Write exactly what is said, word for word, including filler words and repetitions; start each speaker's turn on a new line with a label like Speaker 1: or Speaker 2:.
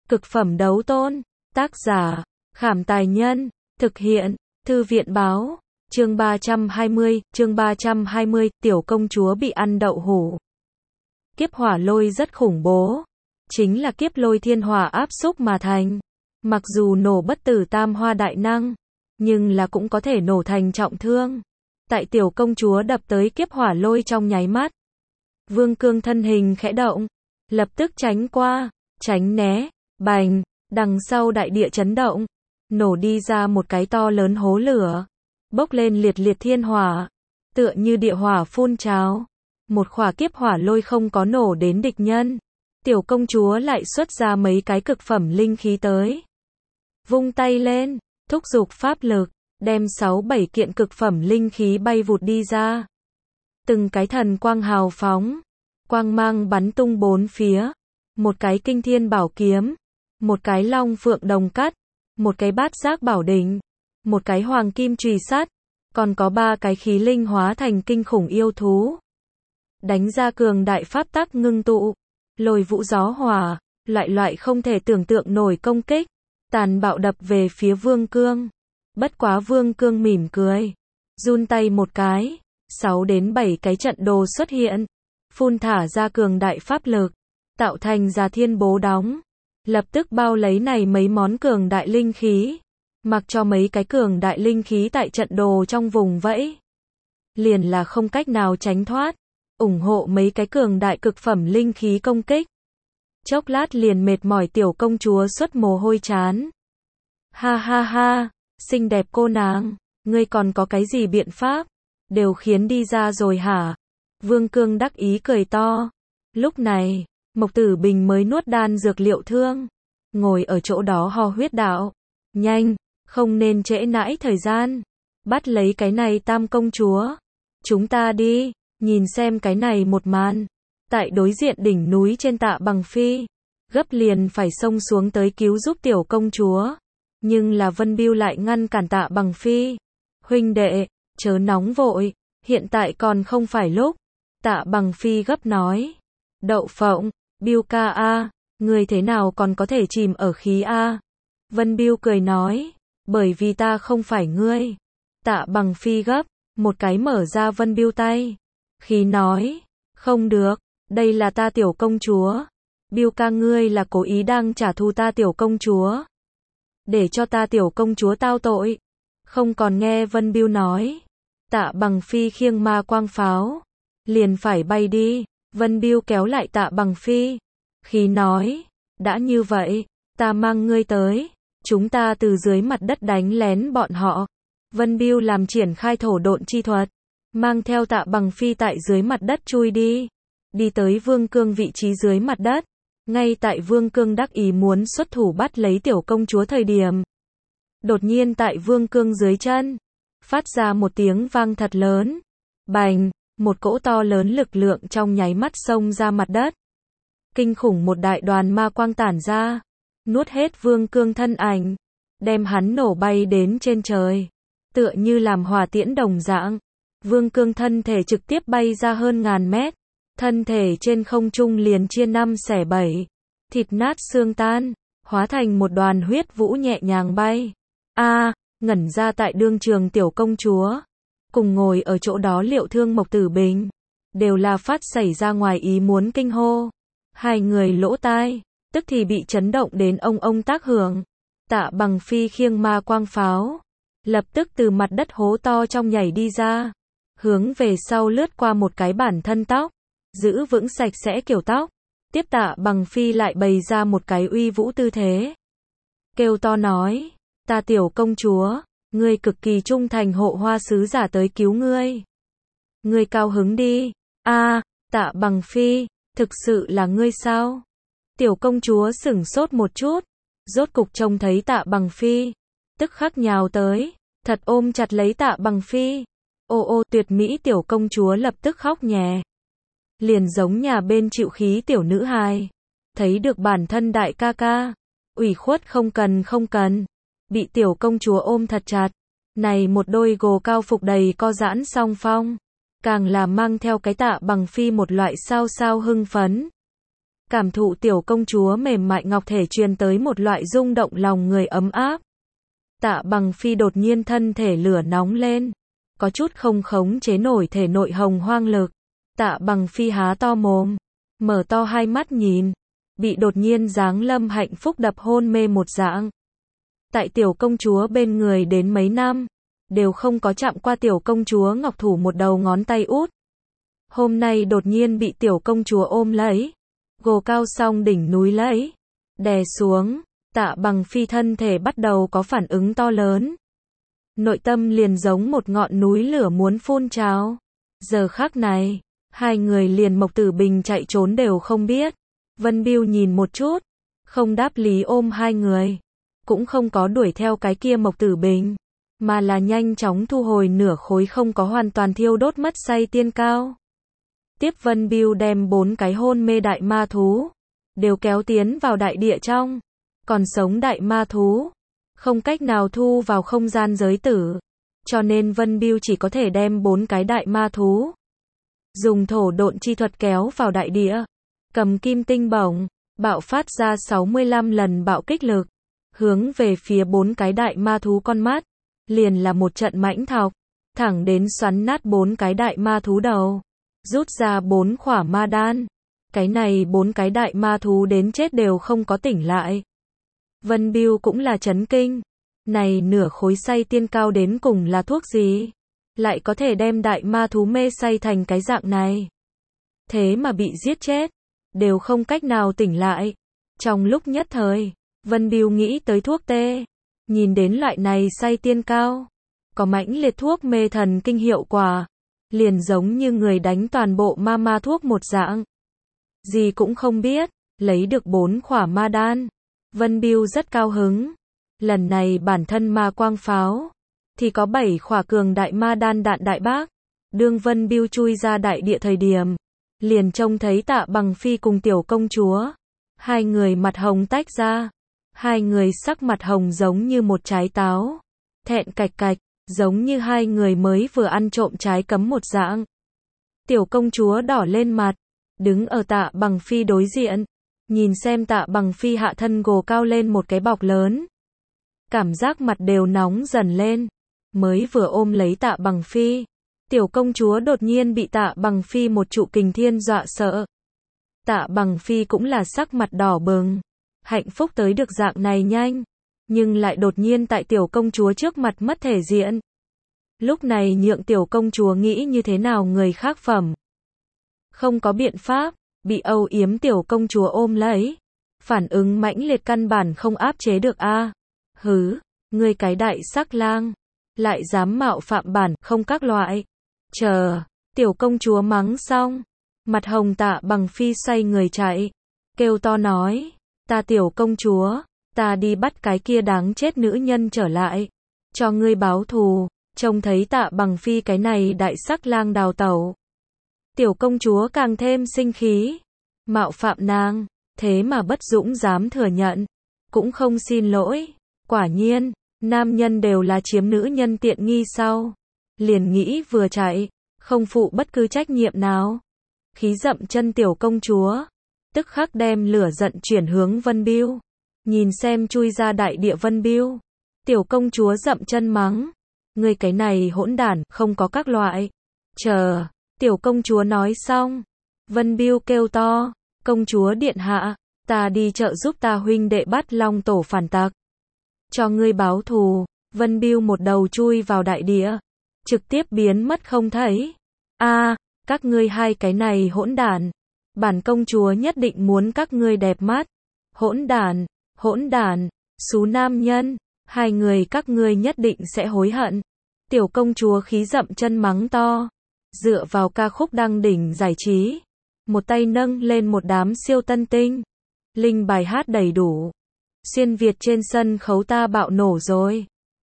Speaker 1: Cực phẩm đấu tôn. Tác giả, Khảm Tài Nhân. Thực hiện, Thư viện Báo. Chương ba trăm hai mươi, chương ba trăm hai mươi, tiểu công chúa bị ăn đậu hũ. Kiếp hỏa lôi rất khủng bố. Chính là kiếp lôi thiên hỏa áp xúc mà thành. Mặc dù nổ bất tử tam hoa đại năng, nhưng là cũng có thể nổ thành trọng thương. Tại tiểu công chúa đập tới kiếp hỏa lôi trong nháy mắt, Vương Cương thân hình khẽ động, lập tức tránh qua, tránh né, bành, đằng sau đại địa chấn động, nổ đi ra một cái to lớn hố lửa, bốc lên liệt liệt thiên hỏa, tựa như địa hỏa phun trào. Một khỏa kiếp hỏa lôi không có nổ đến địch nhân, tiểu công chúa lại xuất ra mấy cái cực phẩm linh khí tới. Vung tay lên, thúc giục pháp lực, đem sáu bảy kiện cực phẩm linh khí bay vụt đi ra. Từng cái thần quang hào phóng, quang mang bắn tung bốn phía, một cái kinh thiên bảo kiếm, một cái long phượng đồng cắt, một cái bát giác bảo đỉnh, một cái hoàng kim chùy sắt, còn có ba cái khí linh hóa thành kinh khủng yêu thú. Đánh ra cường đại pháp tắc ngưng tụ, lôi vũ gió hỏa, loại loại không thể tưởng tượng nổi công kích, tàn bạo đập về phía Vương Cương. Bất quá Vương Cương mỉm cười, run tay một cái, sáu đến bảy cái trận đồ xuất hiện, phun thả ra cường đại pháp lực, tạo thành ra thiên bố đóng, lập tức bao lấy này mấy món cường đại linh khí, mặc cho mấy cái cường đại linh khí tại trận đồ trong vùng vẫy, liền là không cách nào tránh thoát, ủng hộ mấy cái cường đại cực phẩm linh khí công kích. Chốc lát liền mệt mỏi tiểu công chúa xuất mồ hôi trán. Ha ha ha, xinh đẹp cô nàng, ngươi còn có cái gì biện pháp, đều khiến đi ra rồi hả? Vương Cương đắc ý cười to. Lúc này, Mộc Tử Bình mới nuốt đan dược liệu thương, ngồi ở chỗ đó ho huyết đạo. Nhanh, không nên trễ nãi thời gian, bắt lấy cái này tam công chúa. Chúng ta đi, nhìn xem cái này một màn. Tại đối diện đỉnh núi trên Tạ Bằng Phi, gấp liền phải xông xuống tới cứu giúp tiểu công chúa. Nhưng là Vân Bưu lại ngăn cản Tạ Bằng Phi. Huynh đệ, chớ nóng vội, hiện tại còn không phải lúc. Tạ Bằng Phi gấp nói. Đậu phộng, Bưu ca a, người thế nào còn có thể chìm ở khí a? Vân Bưu cười nói, bởi vì ta không phải ngươi. Tạ Bằng Phi gấp, một cái mở ra Vân Bưu tay. Khí nói, không được, đây là ta tiểu công chúa. Bưu ca ngươi là cố ý đang trả thù ta tiểu công chúa, để cho ta tiểu công chúa tao tội. Không còn nghe Vân Bưu nói. Tạ Bằng Phi khiêng ma quang pháo, liền phải bay đi. Vân Bưu kéo lại Tạ Bằng Phi, khí nói, đã như vậy, ta mang ngươi tới, chúng ta từ dưới mặt đất đánh lén bọn họ. Vân Bưu làm triển khai thổ độn chi thuật, mang theo Tạ Bằng Phi tại dưới mặt đất chui đi, đi tới Vương Cương vị trí dưới mặt đất. Ngay tại Vương Cương đắc ý muốn xuất thủ bắt lấy tiểu công chúa thời điểm, đột nhiên tại Vương Cương dưới chân, phát ra một tiếng vang thật lớn. Bành, một cỗ to lớn lực lượng trong nháy mắt xông ra mặt đất. Kinh khủng một đại đoàn ma quang tản ra, nuốt hết Vương Cương thân ảnh, đem hắn nổ bay đến trên trời, tựa như làm hỏa tiễn đồng dạng. Vương Cương thân thể trực tiếp bay ra hơn ngàn mét, thân thể trên không trung liền chia năm xẻ bảy, thịt nát xương tan, hóa thành một đoàn huyết vũ nhẹ nhàng bay. A, à, ngẩn ra tại đương trường tiểu công chúa, cùng ngồi ở chỗ đó Liệu Thương Mộc Tử Bình, đều là phát xảy ra ngoài ý muốn kinh hô. Hai người lỗ tai, tức thì bị chấn động đến ông ông tác hưởng. Tạ Bằng Phi khiêng ma quang pháo, lập tức từ mặt đất hố to trong nhảy đi ra, hướng về sau lướt qua một cái bản thân tóc, giữ vững sạch sẽ kiểu tóc. Tiếp Tạ Bằng Phi lại bày ra một cái uy vũ tư thế, kêu to nói, ta tiểu công chúa, ngươi cực kỳ trung thành hộ hoa sứ giả tới cứu ngươi. Ngươi cao hứng đi. A, à, Tạ Bằng Phi, thực sự là ngươi sao? Tiểu công chúa sửng sốt một chút, rốt cục trông thấy Tạ Bằng Phi, tức khắc nhào tới, thật ôm chặt lấy Tạ Bằng Phi. Ô ô, tuyệt mỹ tiểu công chúa lập tức khóc nhè, liền giống nhà bên chịu khí tiểu nữ hài, thấy được bản thân đại ca ca, ủy khuất không cần không cần, bị tiểu công chúa ôm thật chặt. Này một đôi gồ cao phục đầy co giãn song phong, càng là mang theo cái Tạ Bằng Phi một loại sao sao hưng phấn. cảm thụ tiểu công chúa mềm mại ngọc thể truyền tới một loại rung động lòng người ấm áp. Tạ Bằng Phi đột nhiên thân thể lửa nóng lên, có chút không khống chế nổi thể nội hồng hoang lực. Tạ Bằng Phi há to mồm, mở to hai mắt nhìn, bị đột nhiên giáng lâm hạnh phúc đập hôn mê một dạng. Tại tiểu công chúa bên người đến mấy năm, đều không có chạm qua tiểu công chúa ngọc thủ một đầu ngón tay út. Hôm nay đột nhiên bị tiểu công chúa ôm lấy, gồ cao song đỉnh núi lấy, đè xuống, Tạ Bằng Phi thân thể bắt đầu có phản ứng to lớn. Nội tâm liền giống một ngọn núi lửa muốn phun trào. Giờ khắc này, hai người liền Mộc Tử Bình chạy trốn đều không biết. Vân Biêu nhìn một chút, không đáp lý ôm hai người, cũng không có đuổi theo cái kia Mộc Tử Bình, mà là nhanh chóng thu hồi nửa khối không có hoàn toàn thiêu đốt mất say tiên cao. Tiếp Vân Biêu đem bốn cái hôn mê đại ma thú, đều kéo tiến vào đại địa trong, còn sống đại ma thú, không cách nào thu vào không gian giới tử, cho nên Vân Biêu chỉ có thể đem bốn cái đại ma thú, dùng thổ độn chi thuật kéo vào đại địa, cầm kim tinh bổng, bạo phát ra sáu mươi lăm lần bạo kích lực, hướng về phía bốn cái đại ma thú con mắt, liền là một trận mãnh thọc, thẳng đến xoắn nát bốn cái đại ma thú đầu, rút ra bốn khỏa ma đan. Cái này bốn cái đại ma thú đến chết đều không có tỉnh lại. Vân Biêu cũng là chấn kinh, này nửa khối say tiên cao đến cùng là thuốc gì, lại có thể đem đại ma thú mê say thành cái dạng này. Thế mà bị giết chết, đều không cách nào tỉnh lại. Trong lúc nhất thời, Vân Biêu nghĩ tới thuốc tê, nhìn đến loại này say tiên cao, có mãnh liệt thuốc mê thần kinh hiệu quả, liền giống như người đánh toàn bộ ma ma thuốc một dạng. Gì cũng không biết, lấy được bốn khỏa ma đan. Vân Biêu rất cao hứng. Lần này bản thân ma quang pháo, thì có bảy khỏa cường đại ma đan đạn đại bác. Đương Vân Biêu chui ra đại địa thời điểm, liền trông thấy Tạ Bằng Phi cùng tiểu công chúa. Hai người mặt hồng tách ra. Hai người sắc mặt hồng giống như một trái táo. Thẹn cạch cạch, giống như hai người mới vừa ăn trộm trái cấm một dạng. Tiểu công chúa đỏ lên mặt, đứng ở Tạ Bằng Phi đối diện, nhìn xem Tạ Bằng Phi hạ thân gồ cao lên một cái bọc lớn. Cảm giác mặt đều nóng dần lên, mới vừa ôm lấy Tạ Bằng Phi, tiểu công chúa đột nhiên bị Tạ Bằng Phi một trụ kình thiên dọa sợ. Tạ Bằng Phi cũng là sắc mặt đỏ bừng, hạnh phúc tới được dạng này nhanh, nhưng lại đột nhiên tại tiểu công chúa trước mặt mất thể diện. Lúc này nhượng tiểu công chúa nghĩ như thế nào người khác phẩm. Không có biện pháp, bị âu yếm tiểu công chúa ôm lấy. Phản ứng mãnh liệt căn bản không áp chế được a. À. Hứ, ngươi cái đại sắc lang, lại dám mạo phạm bản không các loại. Chờ, tiểu công chúa mắng xong, mặt hồng Tạ Bằng Phi xoay người chạy, kêu to nói, ta tiểu công chúa, ta đi bắt cái kia đáng chết nữ nhân trở lại, cho ngươi báo thù. Trông thấy Tạ Bằng Phi cái này đại sắc lang đào tẩu, tiểu công chúa càng thêm sinh khí, mạo phạm nàng, thế mà bất dũng dám thừa nhận, cũng không xin lỗi. Quả nhiên, nam nhân đều là chiếm nữ nhân tiện nghi sau, liền nghĩ vừa chạy, không phụ bất cứ trách nhiệm nào. Khí dậm chân tiểu công chúa, tức khắc đem lửa giận chuyển hướng Vân Biêu, nhìn xem chui ra đại địa Vân Biêu, tiểu công chúa dậm chân mắng, ngươi cái này hỗn đản, không có các loại. Chờ, tiểu công chúa nói xong, Vân Biêu kêu to, công chúa điện hạ, ta đi chợ giúp ta huynh đệ bắt Long Tổ phản tặc, cho ngươi báo thù. Vân Biêu một đầu chui vào đại địa, trực tiếp biến mất không thấy. A, à, các ngươi hai cái này hỗn đản, bản công chúa nhất định muốn các ngươi đẹp mắt. Hỗn đản, hỗn đản, xú nam nhân, hai người các ngươi nhất định sẽ hối hận. Tiểu công chúa khí dậm chân mắng to, dựa vào ca khúc đăng đỉnh giải trí, một tay nâng lên một đám siêu tân tinh, linh bài hát đầy đủ. Xuyên Việt trên sân khấu ta bạo nổ rồi.